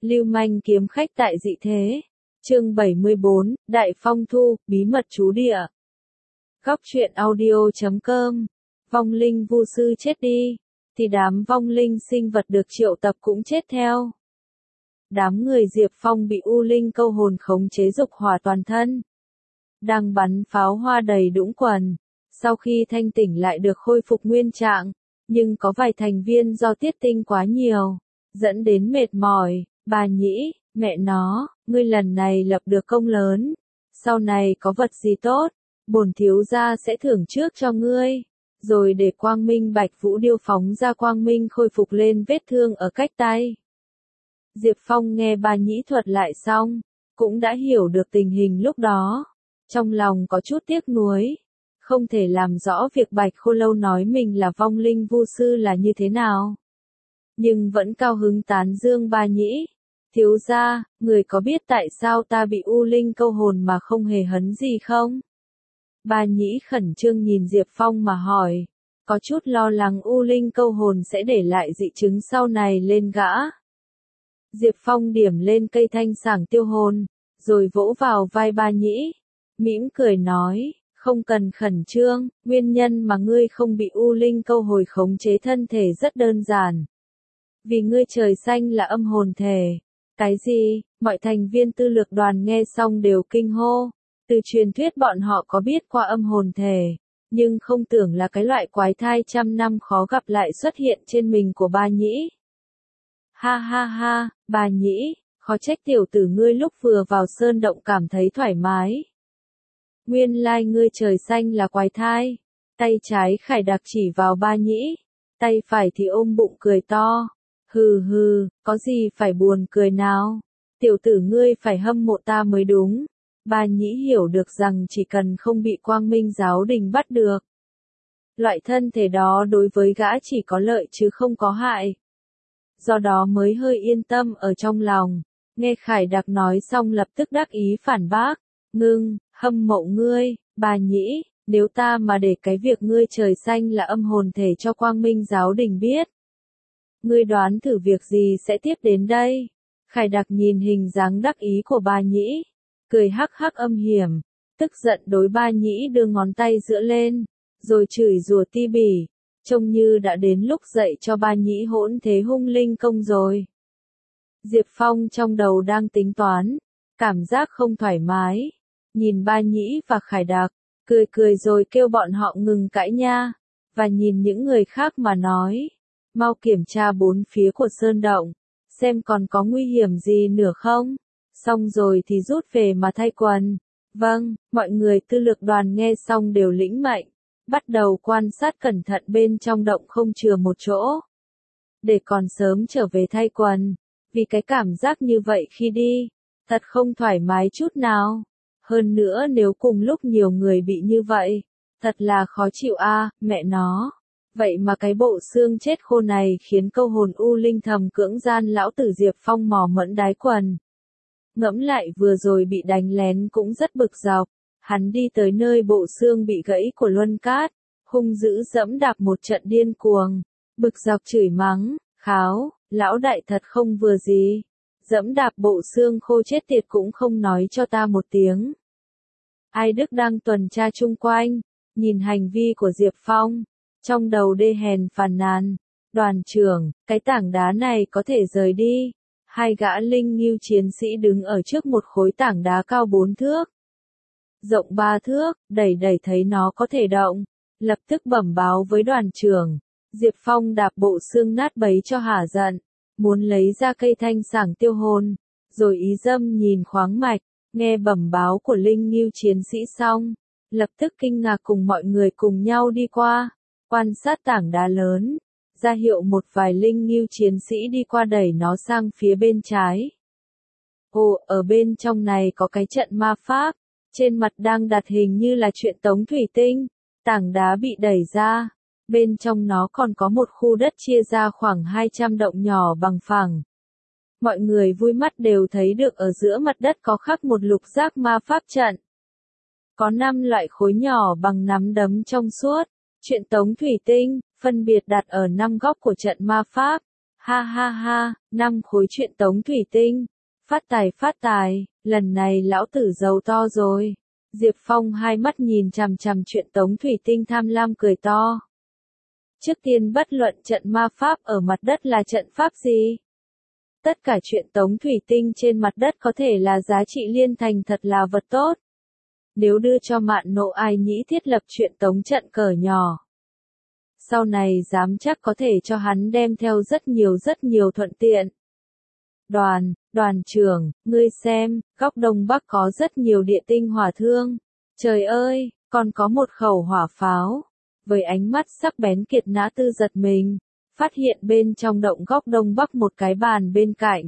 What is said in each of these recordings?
Lưu manh kiếm khách tại dị thế. Chương 74, Đại Phong Thu, bí mật trú địa. Góc truyện audio.com. Vong linh vu sư chết đi, thì đám vong linh sinh vật được triệu tập cũng chết theo. Đám người Diệp Phong bị U Linh câu hồn khống chế dục hỏa toàn thân. Đang bắn pháo hoa đầy đũng quần. Sau khi thanh tỉnh lại được khôi phục nguyên trạng, nhưng có vài thành viên do tiết tinh quá nhiều, dẫn đến mệt mỏi. Bà Nhĩ, mẹ nó, ngươi lần này lập được công lớn, sau này có vật gì tốt, bổn thiếu gia sẽ thưởng trước cho ngươi, rồi để Quang Minh Bạch Vũ Điêu phóng ra quang minh khôi phục lên vết thương ở cách tay. Diệp Phong nghe bà Nhĩ thuật lại xong, cũng đã hiểu được tình hình lúc đó, trong lòng có chút tiếc nuối, không thể làm rõ việc Bạch Khô Lâu nói mình là vong linh vu sư là như thế nào. Nhưng vẫn cao hứng tán dương bà Nhĩ. Thiếu gia, người có biết tại sao ta bị U Linh câu hồn mà không hề hấn gì không? Bà Nhĩ khẩn trương nhìn Diệp Phong mà hỏi, có chút lo lắng U Linh câu hồn sẽ để lại dị chứng sau này lên gã. Diệp Phong điểm lên cây thanh sảng tiêu hồn, rồi vỗ vào vai bà Nhĩ, mỉm cười nói, không cần khẩn trương, nguyên nhân mà ngươi không bị U Linh câu hồi khống chế thân thể rất đơn giản. Vì ngươi trời xanh là âm hồn thể. Cái gì? Mọi thành viên tư lược đoàn nghe xong đều kinh hô. Từ truyền thuyết bọn họ có biết qua âm hồn thể, nhưng không tưởng là cái loại quái thai trăm năm khó gặp lại xuất hiện trên mình của bà Nhĩ. Ha ha ha, bà Nhĩ, khó trách tiểu tử ngươi lúc vừa vào sơn động cảm thấy thoải mái. Nguyên lai ngươi trời xanh là quái thai. Tay trái Khải Đặc chỉ vào bà Nhĩ, tay phải thì ôm bụng cười to. Hừ hừ, có gì phải buồn cười nào? Tiểu tử ngươi phải hâm mộ ta mới đúng. Bà Nhĩ hiểu được rằng chỉ cần không bị Quang Minh giáo đình bắt được, loại thân thể đó đối với gã chỉ có lợi chứ không có hại. Do đó mới hơi yên tâm ở trong lòng. Nghe Khải Đặc nói xong lập tức đắc ý phản bác. Ngưng, hâm mộ ngươi, bà Nhĩ, nếu ta mà để cái việc ngươi trời xanh là âm hồn thể cho Quang Minh giáo đình biết, ngươi đoán thử việc gì sẽ tiếp đến đây? Khải Đặc nhìn hình dáng đắc ý của bà Nhĩ, cười hắc hắc âm hiểm, tức giận đối bà Nhĩ đưa ngón tay giữa lên, rồi chửi rủa ti bỉ, trông như đã đến lúc dạy cho bà Nhĩ hỗn thế hung linh công rồi. Diệp Phong trong đầu đang tính toán, cảm giác không thoải mái, nhìn bà Nhĩ và Khải Đặc, cười cười rồi kêu bọn họ ngừng cãi nha, và nhìn những người khác mà nói. Mau kiểm tra bốn phía của sơn động, xem còn có nguy hiểm gì nữa không? Xong rồi thì rút về mà thay quần. Vâng, mọi người tư lược đoàn nghe xong đều lĩnh mệnh, bắt đầu quan sát cẩn thận bên trong động không chừa một chỗ. Để còn sớm trở về thay quần, vì cái cảm giác như vậy khi đi, thật không thoải mái chút nào. Hơn nữa nếu cùng lúc nhiều người bị như vậy, thật là khó chịu a, mẹ nó. Vậy mà cái bộ xương chết khô này khiến câu hồn U Linh thầm cưỡng gian lão tử Diệp Phong mò mẫm đái quần. Ngẫm lại vừa rồi bị đánh lén cũng rất bực dọc, hắn đi tới nơi bộ xương bị gãy của Luân Cát, hung dữ dẫm đạp một trận điên cuồng, bực dọc chửi mắng, kháo, lão đại thật không vừa gì, dẫm đạp bộ xương khô chết tiệt cũng không nói cho ta một tiếng. Ai Đức đang tuần tra chung quanh, nhìn hành vi của Diệp Phong. Trong đầu đê hèn phàn nàn, đoàn trưởng, cái tảng đá này có thể rời đi. Hai gã linh nghiêu chiến sĩ đứng ở trước một khối tảng đá cao 4 thước, rộng 3 thước, đẩy thấy nó có thể động, lập tức bẩm báo với đoàn trưởng. Diệp Phong đạp bộ xương nát bấy cho hả giận, muốn lấy ra cây thanh sảng tiêu hồn, rồi ý dâm nhìn khoáng mạch, nghe bẩm báo của linh nghiêu chiến sĩ xong, lập tức kinh ngạc cùng mọi người cùng nhau đi qua. Quan sát tảng đá lớn, ra hiệu một vài linh nghiêu chiến sĩ đi qua đẩy nó sang phía bên trái. Ồ, ở bên trong này có cái trận ma pháp, trên mặt đang đặt hình như là chuyện tống thủy tinh, tảng đá bị đẩy ra, bên trong nó còn có một khu đất chia ra khoảng 200 động nhỏ bằng phẳng. Mọi người vui mắt đều thấy được ở giữa mặt đất có khắc một lục giác ma pháp trận. Có 5 loại khối nhỏ bằng nắm đấm trong suốt. Chuyện tống thủy tinh, phân biệt đặt ở 5 góc của trận ma pháp, Ha ha ha, 5 khối chuyện tống thủy tinh. Phát tài, lần này lão tử giàu to rồi. Diệp Phong hai mắt nhìn chằm chằm chuyện tống thủy tinh tham lam cười to. Trước tiên bất luận trận ma pháp ở mặt đất là trận pháp gì. Tất cả chuyện tống thủy tinh trên mặt đất có thể là giá trị liên thành thật là vật tốt. Nếu đưa cho Mạn Nộ Ai Nhĩ thiết lập chuyện tống trận cờ nhỏ. Sau này dám chắc có thể cho hắn đem theo rất nhiều thuận tiện. Đoàn trưởng, ngươi xem, góc đông bắc có rất nhiều địa tinh hỏa thương. Trời ơi, còn có một khẩu hỏa pháo. Với ánh mắt sắc bén Kiệt Nã Tư giật mình, phát hiện bên trong động góc đông bắc một cái bàn bên cạnh.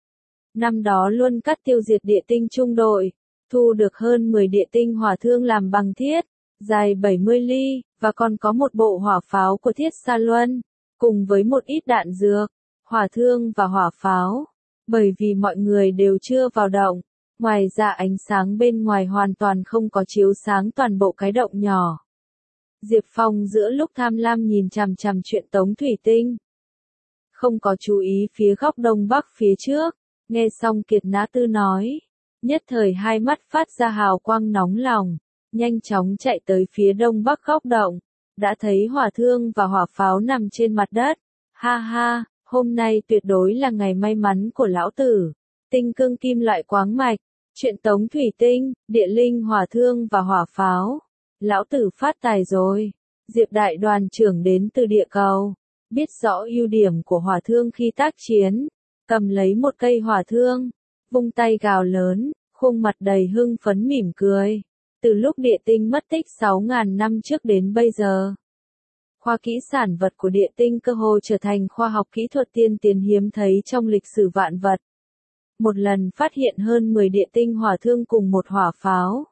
Năm đó luôn cắt tiêu diệt địa tinh trung đội, thu được hơn 10 địa tinh hỏa thương làm bằng thiết, dài 70 ly, và còn có một bộ hỏa pháo của Thiết Sa Luân, cùng với một ít đạn dược, hỏa thương và hỏa pháo. Bởi vì mọi người đều chưa vào động, ngoài ra ánh sáng bên ngoài hoàn toàn không có chiếu sáng toàn bộ cái động nhỏ. Diệp Phong giữa lúc tham lam nhìn chằm chằm chuyện tống thủy tinh. Không có chú ý phía góc đông bắc phía trước, nghe xong Kiệt Nã Tư nói. Nhất thời hai mắt phát ra hào quang nóng lòng, nhanh chóng chạy tới phía đông bắc góc động, đã thấy hỏa thương và hỏa pháo nằm trên mặt đất. Ha ha, hôm nay tuyệt đối là ngày may mắn của lão tử. Tinh cương kim loại quáng mạch, chuyện tống thủy tinh, địa linh hỏa thương và hỏa pháo. Lão tử phát tài rồi. Diệp đại đoàn trưởng đến từ địa cầu, biết rõ ưu điểm của hỏa thương khi tác chiến, cầm lấy một cây hỏa thương, vung tay gào lớn, khuôn mặt đầy hưng phấn mỉm cười. Từ lúc địa tinh mất tích 6.000 năm trước đến bây giờ, khoa kỹ sản vật của địa tinh cơ hồ trở thành khoa học kỹ thuật tiên tiến hiếm thấy trong lịch sử vạn vật. Một lần phát hiện hơn 10 địa tinh hỏa thương cùng một hỏa pháo.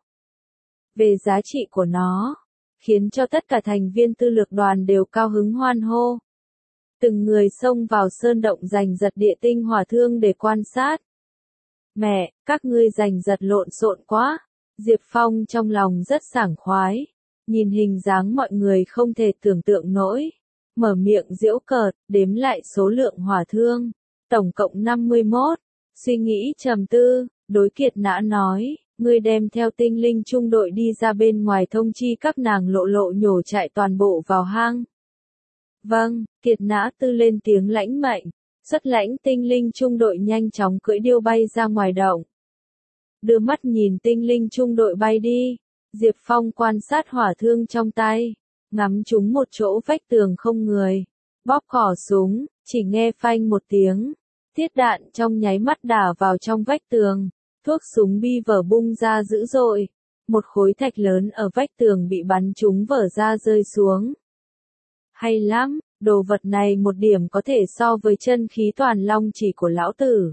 Về giá trị của nó, khiến cho tất cả thành viên tư lược đoàn đều cao hứng hoan hô. Từng người xông vào sơn động giành giật địa tinh hỏa thương để quan sát. Mẹ, các ngươi giành giật lộn xộn quá. Diệp Phong trong lòng rất sảng khoái. Nhìn hình dáng mọi người không thể tưởng tượng nổi. Mở miệng giễu cợt, đếm lại số lượng hỏa thương. Tổng cộng 51. Suy nghĩ trầm tư, đối Kiệt Nã nói. Ngươi đem theo tinh linh trung đội đi ra bên ngoài thông chi các nàng lộ nhổ chạy toàn bộ vào hang. Vâng, Kiệt Nã Tư lên tiếng lãnh mệnh, xuất lãnh tinh linh trung đội nhanh chóng cưỡi điêu bay ra ngoài động. Đưa mắt nhìn tinh linh trung đội bay đi, Diệp Phong quan sát hỏa thương trong tay, ngắm trúng một chỗ vách tường không người, bóp cỏ súng, chỉ nghe phanh một tiếng, tiết đạn trong nháy mắt đả vào trong vách tường. Thuốc súng bi vở bung ra dữ dội, một khối thạch lớn ở vách tường bị bắn trúng vở ra rơi xuống. Hay lắm, đồ vật này một điểm có thể so với chân khí toàn long chỉ của lão tử.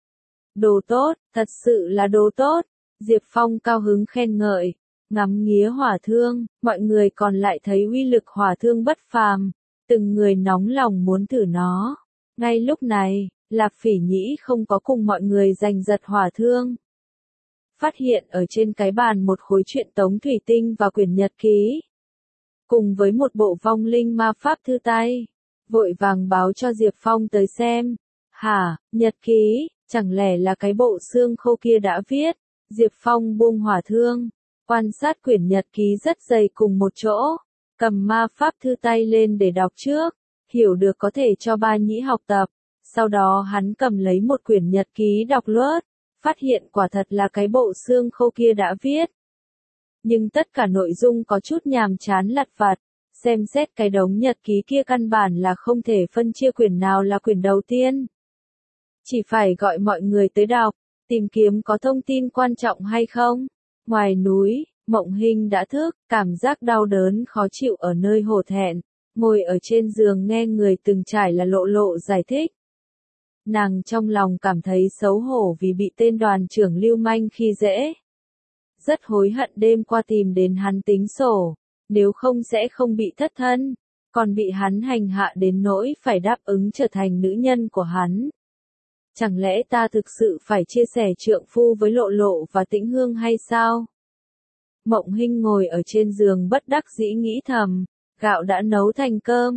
Đồ tốt, thật sự là đồ tốt. Diệp Phong cao hứng khen ngợi, ngắm nghía hỏa thương, mọi người còn lại thấy uy lực hỏa thương bất phàm, từng người nóng lòng muốn thử nó. Ngay lúc này, Lạp Phỉ Nhĩ không có cùng mọi người giành giật hỏa thương. Phát hiện ở trên cái bàn một khối truyện tống thủy tinh và quyển nhật ký. Cùng với một bộ vong linh ma pháp thư tay. Vội vàng báo cho Diệp Phong tới xem. Hả, nhật ký, chẳng lẽ là cái bộ xương khô kia đã viết. Diệp Phong buông hỏa thương, quan sát quyển nhật ký rất dày cùng một chỗ. Cầm ma pháp thư tay lên để đọc trước. Hiểu được có thể cho Ba Nhĩ học tập. Sau đó hắn cầm lấy một quyển nhật ký đọc lướt, phát hiện quả thật là cái bộ xương khô kia đã viết. Nhưng tất cả nội dung có chút nhàm chán lặt vặt, xem xét cái đống nhật ký kia căn bản là không thể phân chia quyển nào là quyển đầu tiên. Chỉ phải gọi mọi người tới đọc, tìm kiếm có thông tin quan trọng hay không. Ngoài núi, Mộng Hinh đã thức, cảm giác đau đớn khó chịu ở nơi hổ thẹn, ngồi ở trên giường nghe người từng trải là lộ giải thích. Nàng trong lòng cảm thấy xấu hổ vì bị tên đoàn trưởng lưu manh khi dễ. Rất hối hận đêm qua tìm đến hắn tính sổ, nếu không sẽ không bị thất thân, còn bị hắn hành hạ đến nỗi phải đáp ứng trở thành nữ nhân của hắn. Chẳng lẽ ta thực sự phải chia sẻ trượng phu với Lộ và Tĩnh Hương hay sao? Mộng Hinh ngồi ở trên giường bất đắc dĩ nghĩ thầm, gạo đã nấu thành cơm,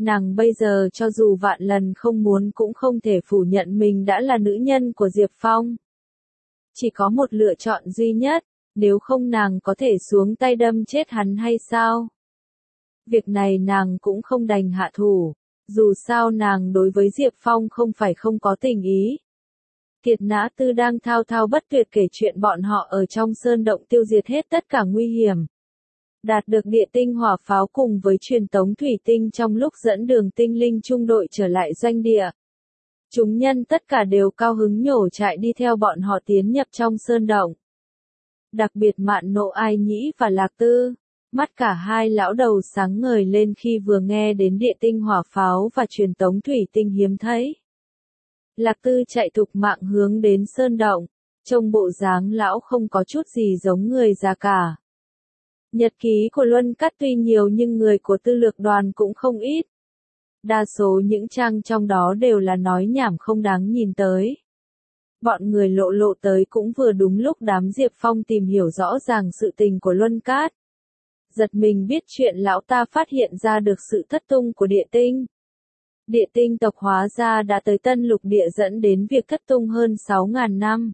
Nàng bây giờ cho dù vạn lần không muốn cũng không thể phủ nhận mình đã là nữ nhân của Diệp Phong. Chỉ có một lựa chọn duy nhất, nếu không nàng có thể xuống tay đâm chết hắn hay sao? Việc này nàng cũng không đành hạ thủ, dù sao nàng đối với Diệp Phong không phải không có tình ý. Kiệt Nã Tư đang thao thao bất tuyệt kể chuyện bọn họ ở trong sơn động tiêu diệt hết tất cả nguy hiểm. Đạt được địa tinh hỏa pháo cùng với truyền tống thủy tinh trong lúc dẫn đường tinh linh trung đội trở lại doanh địa. Chúng nhân tất cả đều cao hứng nhổ chạy đi theo bọn họ tiến nhập trong sơn động. Đặc biệt Mạn Nộ Ai Nhĩ và Lạc Tư, mắt cả hai lão đầu sáng ngời lên khi vừa nghe đến địa tinh hỏa pháo và truyền tống thủy tinh hiếm thấy. Lạc Tư chạy thục mạng hướng đến sơn động, trông bộ dáng lão không có chút gì giống người già cả. Nhật ký của Luân Cát tuy nhiều nhưng người của tư lược đoàn cũng không ít. Đa số những trang trong đó đều là nói nhảm không đáng nhìn tới. Bọn người lộ tới cũng vừa đúng lúc đám Diệp Phong tìm hiểu rõ ràng sự tình của Luân Cát. Giật mình biết chuyện lão ta phát hiện ra được sự thất tung của địa tinh. Địa tinh tộc hóa ra đã tới Tân Lục Địa dẫn đến việc thất tung hơn 6.000 năm.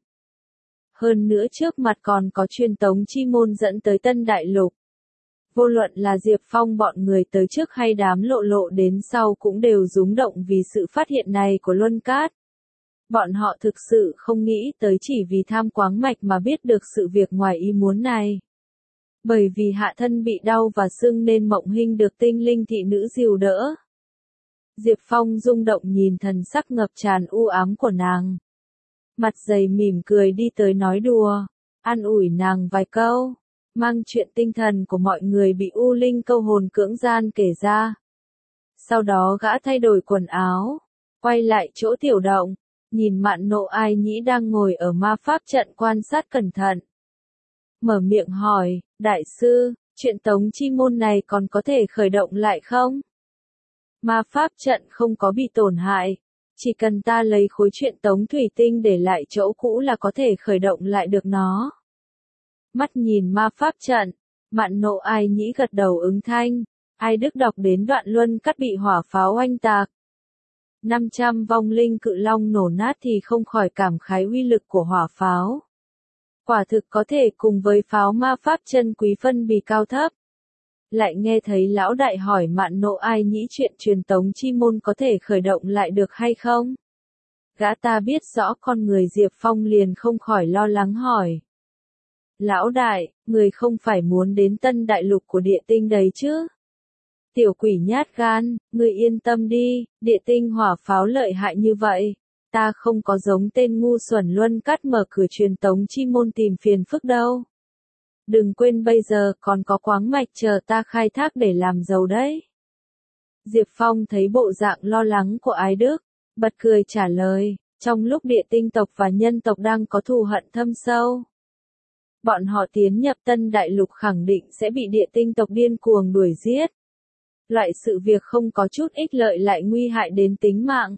Hơn nữa trước mặt còn có truyền tống chi môn dẫn tới Tân Đại Lục. Vô luận là Diệp Phong bọn người tới trước hay đám lộ đến sau cũng đều rúng động vì sự phát hiện này của Luân Cát. Bọn họ thực sự không nghĩ tới chỉ vì tham quáng mạch mà biết được sự việc ngoài ý muốn này. Bởi vì hạ thân bị đau và sưng nên Mộng Hinh được tinh linh thị nữ dìu đỡ. Diệp Phong rung động nhìn thần sắc ngập tràn u ám của nàng. Mặt dày mỉm cười đi tới nói đùa, an ủi nàng vài câu, mang chuyện tinh thần của mọi người bị U Linh câu hồn cưỡng gian kể ra. Sau đó gã thay đổi quần áo, quay lại chỗ tiểu động, nhìn Mạn Nộ Ai Nhĩ đang ngồi ở ma pháp trận quan sát cẩn thận. Mở miệng hỏi, đại sư, chuyện tống chi môn này còn có thể khởi động lại không? Ma pháp trận không có bị tổn hại, chỉ cần ta lấy khối chuyện tống thủy tinh để lại chỗ cũ là có thể khởi động lại được nó. Mắt nhìn ma pháp trận, Mạn Nộ Ai Nhĩ gật đầu ứng thanh, ai đức đọc đến đoạn Luân Cát bị hỏa pháo oanh tạc. 500 vong linh cự long nổ nát thì không khỏi cảm khái uy lực của hỏa pháo. Quả thực có thể cùng với pháo ma pháp chân quý phân bì cao thấp. Lại nghe thấy lão đại hỏi Mạn Nộ Ai Nhĩ chuyện truyền tống chi môn có thể khởi động lại được hay không? Gã ta biết rõ con người Diệp Phong liền không khỏi lo lắng hỏi. Lão đại, người không phải muốn đến Tân Đại Lục của địa tinh đấy chứ? Tiểu quỷ nhát gan, người yên tâm đi, địa tinh hỏa pháo lợi hại như vậy. Ta không có giống tên ngu xuẩn Luân Cát mở cửa truyền tống chi môn tìm phiền phức đâu. Đừng quên bây giờ còn có khoáng mạch chờ ta khai thác để làm giàu đấy. Diệp Phong thấy bộ dạng lo lắng của Ái Đức, bật cười trả lời, trong lúc địa tinh tộc và nhân tộc đang có thù hận thâm sâu. Bọn họ tiến nhập Tân Đại Lục khẳng định sẽ bị địa tinh tộc điên cuồng đuổi giết. Loại sự việc không có chút ích lợi lại nguy hại đến tính mạng.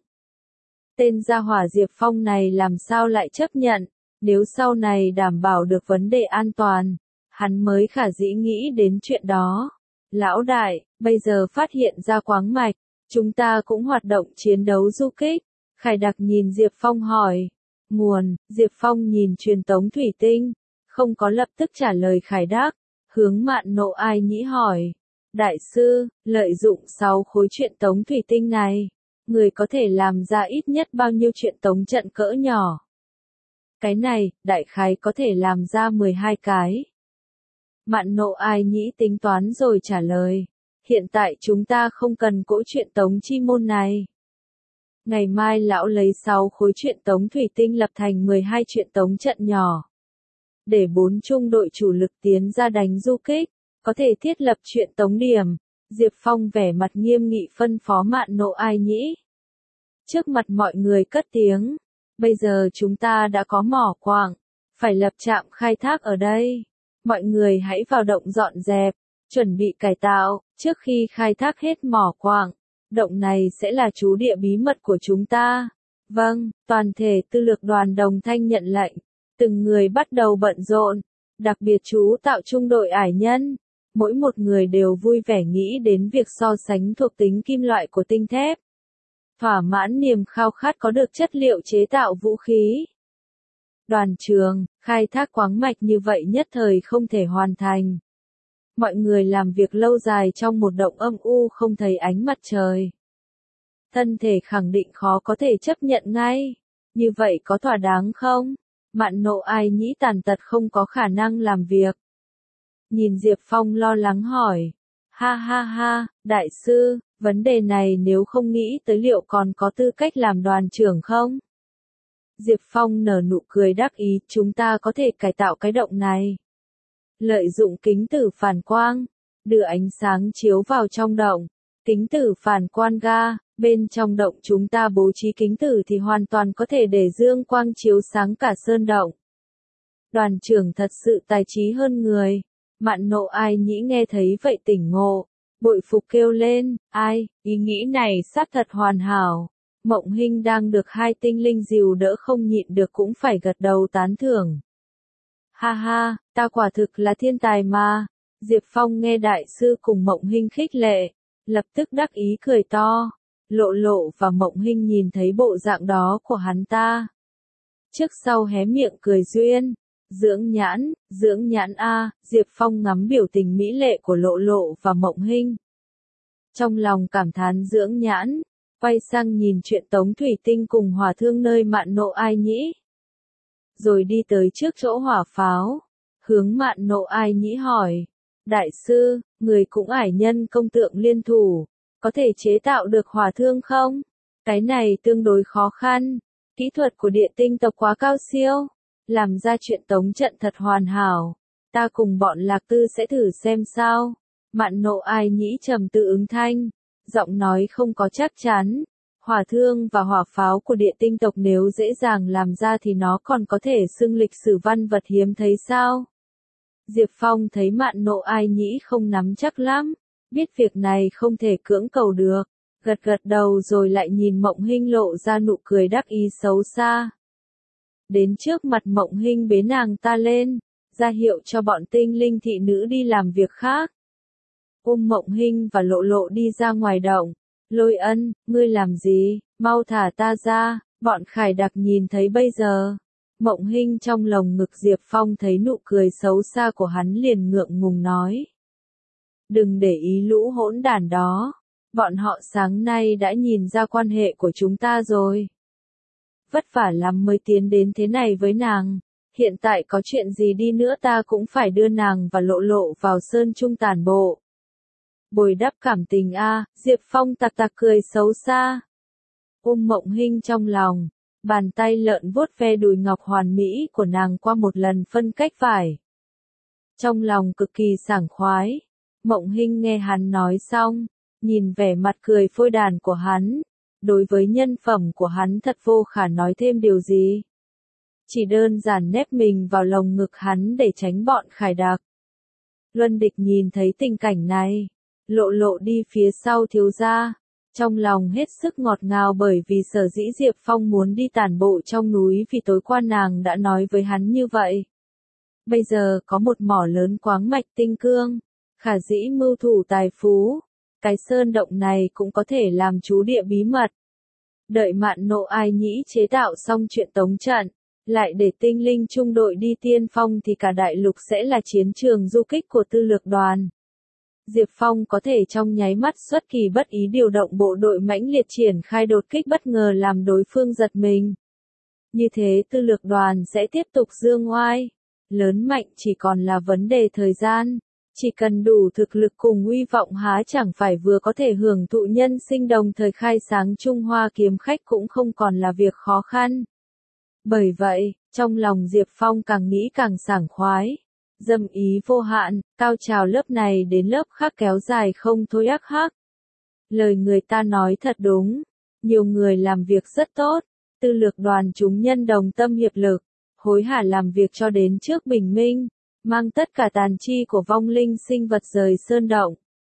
Tên gia hỏa Diệp Phong này làm sao lại chấp nhận, nếu sau này đảm bảo được vấn đề an toàn, hắn mới khả dĩ nghĩ đến chuyện đó. Lão đại, bây giờ phát hiện ra khoáng mạch, chúng ta cũng hoạt động chiến đấu du kích. Khải Đặc nhìn Diệp Phong hỏi. Nguồn, Diệp Phong nhìn truyền tống thủy tinh, không có lập tức trả lời Khải Đắc, hướng Mạn Nộ Ai Nhĩ hỏi. Đại sư, lợi dụng 6 khối truyền tống thủy tinh này, người có thể làm ra ít nhất bao nhiêu truyền tống trận cỡ nhỏ? Cái này, đại khái có thể làm ra 12 cái. Mạn Nộ Ai Nhĩ tính toán rồi trả lời. Hiện tại chúng ta không cần cỗ truyền tống chi môn này. Ngày mai lão lấy 6 khối truyền tống thủy tinh lập thành 12 truyền tống trận nhỏ. Để 4 trung đội chủ lực tiến ra đánh du kích, có thể thiết lập truyền tống điểm. Diệp Phong vẻ mặt nghiêm nghị phân phó Mạn Nộ Ai Nhĩ. Trước mặt mọi người cất tiếng. Bây giờ chúng ta đã có mỏ quặng, phải lập trạm khai thác ở đây. Mọi người hãy vào động dọn dẹp, chuẩn bị cải tạo, trước khi khai thác hết mỏ quặng. Động này sẽ là trú địa bí mật của chúng ta. Vâng, toàn thể tư lược đoàn đồng thanh nhận lệnh. Từng người bắt đầu bận rộn, đặc biệt chú tạo trung đội ải nhân. mỗi một người đều vui vẻ nghĩ đến việc so sánh thuộc tính kim loại của tinh thép. Thỏa mãn niềm khao khát có được chất liệu chế tạo vũ khí. Đoàn trường, khai thác khoáng mạch như vậy nhất thời không thể hoàn thành. Mọi người làm việc lâu dài trong một động âm u không thấy ánh mặt trời. Thân thể khẳng định khó có thể chấp nhận ngay. Như vậy có thỏa đáng không? Mạn Nộ Ai Nhĩ tàn tật không có khả năng làm việc. Nhìn Diệp Phong lo lắng hỏi. Ha ha ha, đại sư, vấn đề này nếu không nghĩ tới liệu còn có tư cách làm đoàn trưởng không? Diệp Phong nở nụ cười đắc ý, chúng ta có thể cải tạo cái động này. Lợi dụng kính tử phản quang, đưa ánh sáng chiếu vào trong động. Kính tử phản quang ga, bên trong động chúng ta bố trí kính tử thì hoàn toàn có thể để dương quang chiếu sáng cả sơn động. Đoàn trưởng thật sự tài trí hơn người. Mạn Nộ Ai Nhĩ nghe thấy vậy tỉnh ngộ, bội phục kêu lên, ai, ý nghĩ này xác thật hoàn hảo. Mộng Hinh đang được hai tinh linh dìu đỡ không nhịn được cũng phải gật đầu tán thưởng. Ha ha, ta quả thực là thiên tài mà. Diệp Phong nghe đại sư cùng Mộng Hinh khích lệ, lập tức đắc ý cười to. Lộ Lộ và Mộng Hinh nhìn thấy bộ dạng đó của hắn ta. Trước sau hé miệng cười duyên. Dưỡng nhãn a, Diệp Phong ngắm biểu tình mỹ lệ của Lộ Lộ và Mộng Hinh. Trong lòng cảm thán dưỡng nhãn, quay sang nhìn chuyện Tống Thủy Tinh cùng hỏa thương nơi Mạn Nộ Ai Nhĩ. Rồi đi tới trước chỗ hỏa pháo, hướng Mạn Nộ Ai Nhĩ hỏi. Đại sư, người cũng ải nhân công tượng liên thủ, có thể chế tạo được hỏa thương không? Cái này tương đối khó khăn, kỹ thuật của địa tinh tộc quá cao siêu. Làm ra chuyện tống trận thật hoàn hảo. Ta cùng bọn Lạc Tư sẽ thử xem sao. Mạn Nộ Ai Nhĩ trầm tư ứng thanh. Giọng nói không có chắc chắn. Hỏa thương và hỏa pháo của địa tinh tộc nếu dễ dàng làm ra thì nó còn có thể xưng lịch sử văn vật hiếm thấy sao? Diệp Phong thấy Mạn Nộ Ai Nhĩ không nắm chắc lắm. Biết việc này không thể cưỡng cầu được. Gật gật đầu rồi lại nhìn Mộng Hinh lộ ra nụ cười đắc ý xấu xa. Đến trước mặt Mộng Hinh bế nàng ta lên, ra hiệu cho bọn tinh linh thị nữ đi làm việc khác. Ôm Mộng Hinh và Lộ Lộ đi ra ngoài động. Lôi Ân, ngươi làm gì, mau thả ta ra, bọn khải đặc nhìn thấy bây giờ. Mộng Hinh trong lồng ngực Diệp Phong thấy nụ cười xấu xa của hắn liền ngượng ngùng nói. Đừng để ý lũ hỗn đản đó, bọn họ sáng nay đã nhìn ra quan hệ của chúng ta rồi. Vất vả lắm mới tiến đến thế này với nàng, hiện tại có chuyện gì đi nữa ta cũng phải đưa nàng và Lộ Lộ vào sơn trung tản bộ. Bồi đắp cảm tình a, Diệp Phong tặc tặc cười xấu xa. Ôm Mộng Hinh trong lòng, bàn tay lợn vuốt ve đùi ngọc hoàn mỹ của nàng qua một lần phân cách vải. Trong lòng cực kỳ sảng khoái, Mộng Hinh nghe hắn nói xong, nhìn vẻ mặt cười phôi đàn của hắn. Đối với nhân phẩm của hắn thật vô khả nói thêm điều gì. Chỉ đơn giản nép mình vào lồng ngực hắn để tránh bọn khải đặc. Luân Địch nhìn thấy tình cảnh này, Lộ Lộ đi phía sau thiếu gia, trong lòng hết sức ngọt ngào bởi vì sở dĩ Diệp Phong muốn đi tản bộ trong núi vì tối qua nàng đã nói với hắn như vậy. Bây giờ có một mỏ lớn khoáng mạch tinh cương, khả dĩ mưu thủ tài phú. Cái sơn động này cũng có thể làm trú địa bí mật. Đợi Mạn Nộ Ai Nhĩ chế tạo xong chuyện tống trận, lại để tinh linh trung đội đi tiên phong thì cả đại lục sẽ là chiến trường du kích của tư lược đoàn. Diệp Phong có thể trong nháy mắt xuất kỳ bất ý điều động bộ đội mãnh liệt triển khai đột kích bất ngờ làm đối phương giật mình. Như thế tư lược đoàn sẽ tiếp tục dương oai. Lớn mạnh chỉ còn là vấn đề thời gian. Chỉ cần đủ thực lực cùng uy vọng há chẳng phải vừa có thể hưởng thụ nhân sinh đồng thời khai sáng Trung Hoa kiếm khách cũng không còn là việc khó khăn. Bởi vậy, trong lòng Diệp Phong càng nghĩ càng sảng khoái. Dâm ý vô hạn, cao trào lớp này đến lớp khác kéo dài không thôi ác hắc. Lời người ta nói thật đúng. Nhiều người làm việc rất tốt. Tư lược đoàn chúng nhân đồng tâm hiệp lực. Hối hả làm việc cho đến trước bình minh. Mang tất cả tàn chi của vong linh sinh vật rời sơn động.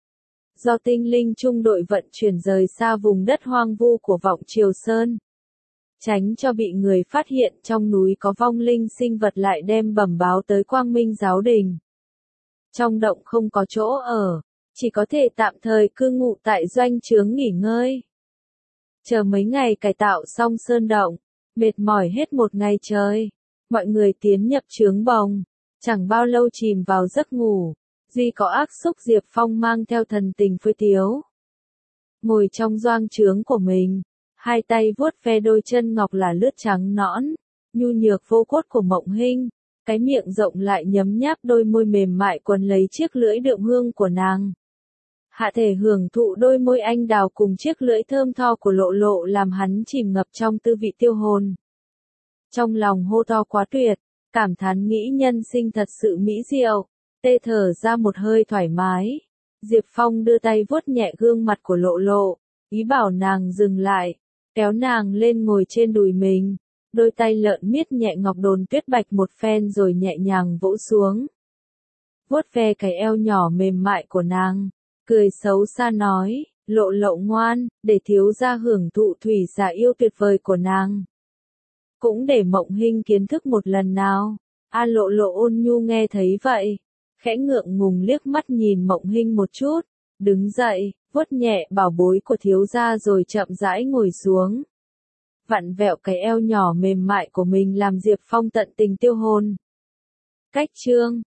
Do tinh linh trung đội vận chuyển rời xa vùng đất hoang vu của vọng Triều Sơn. Tránh cho bị người phát hiện trong núi có vong linh sinh vật lại đem bẩm báo tới Quang Minh giáo đình. Trong động không có chỗ ở, chỉ có thể tạm thời cư ngụ tại doanh trướng nghỉ ngơi. Chờ mấy ngày cải tạo xong sơn động, mệt mỏi hết một ngày trời, mọi người tiến nhập trướng bồng, chẳng bao lâu chìm vào giấc ngủ, duy có ác xúc Diệp Phong mang theo thần tình phơi tiếu. Ngồi trong doanh trướng của mình, hai tay vuốt ve đôi chân ngọc là lướt trắng nõn, nhu nhược vô cốt của Mộng Hinh, cái miệng rộng lại nhấm nháp đôi môi mềm mại quấn lấy chiếc lưỡi đượm hương của nàng. Hạ thể hưởng thụ đôi môi anh đào cùng chiếc lưỡi thơm tho của Lộ Lộ làm hắn chìm ngập trong tư vị tiêu hồn. Trong lòng hô to quá tuyệt, cảm thán nghĩ nhân sinh thật sự mỹ diệu, tê thở ra một hơi thoải mái. Diệp Phong đưa tay vuốt nhẹ gương mặt của Lộ Lộ, ý bảo nàng dừng lại, kéo nàng lên ngồi trên đùi mình, đôi tay lợn miết nhẹ ngọc đồn tuyết bạch một phen rồi nhẹ nhàng vỗ xuống. Vuốt ve cái eo nhỏ mềm mại của nàng, cười xấu xa nói, Lộ Lộ ngoan, để thiếu gia hưởng thụ thủy xà yêu tuyệt vời của nàng. Cũng để Mộng Hinh kiến thức một lần nào. Lộ Lộ ôn nhu nghe thấy vậy, khẽ ngượng ngùng liếc mắt nhìn Mộng Hinh một chút, đứng dậy, vuốt nhẹ bảo bối của thiếu gia rồi chậm rãi ngồi xuống. Vặn vẹo cái eo nhỏ mềm mại của mình làm Diệp Phong tận tình tiêu hồn. Cách chương